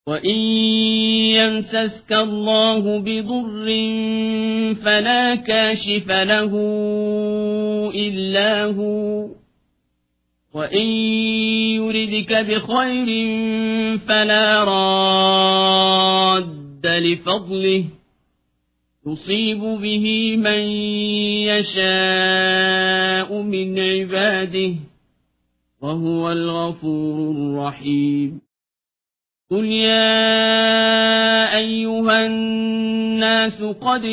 وإن يمسسك الله بضر فلا كاشف له إلا هو وإن يردك بخير فلا راد لفضله يصيب به من يشاء من عباده وهو الغفور الرحيم قل يا أيها الناس قد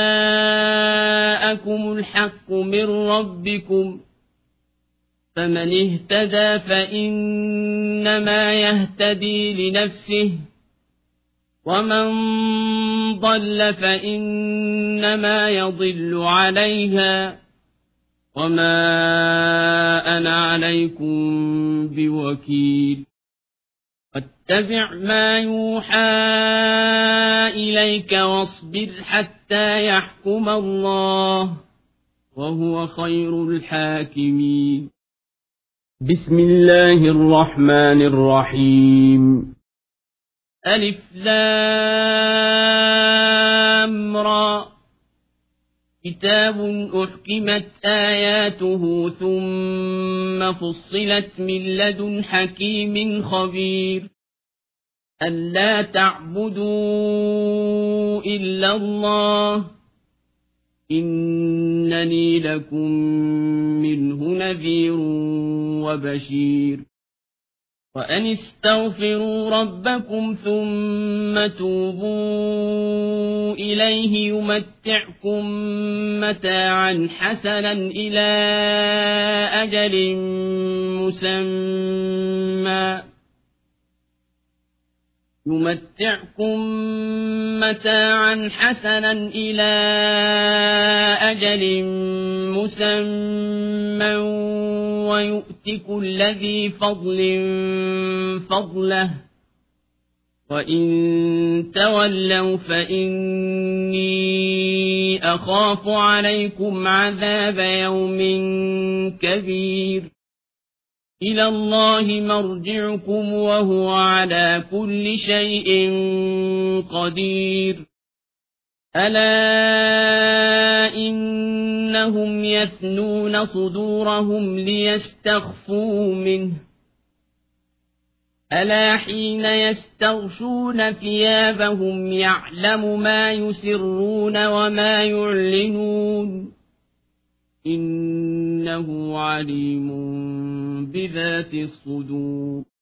جاءكم الحق من ربكم فمن اهتدى فإنما يهتدي لنفسه ومن ضل فإنما يضل عليها وما أنا عليكم بوكيل واتبع ما يوحى إليك واصبر حتى يحكم الله وهو خير الحاكمين بسم الله الرحمن الرحيم ألف لام را كتاب أحكمت آياته ثم فصلت من لدن حكيم خبير ألا تعبدوا إلا الله إنني لكم منه نذير وبشير وأن استغفروا ربكم ثم توبوا إليه يمتعكم متاعا حسنا إلى أجل مسمى ويؤت كل ذي فضل فضله وإن تولوا فإني أخاف عليكم عذاب يوم كبير إلى الله مرجعكم وهو على كل شيء قدير ألا إنهم يثنون صدورهم ليستخفوا منه ألا حين يستغشون ثيابهم يعلم ما يسرون وما يعلنون إنه عليم بذات الصدور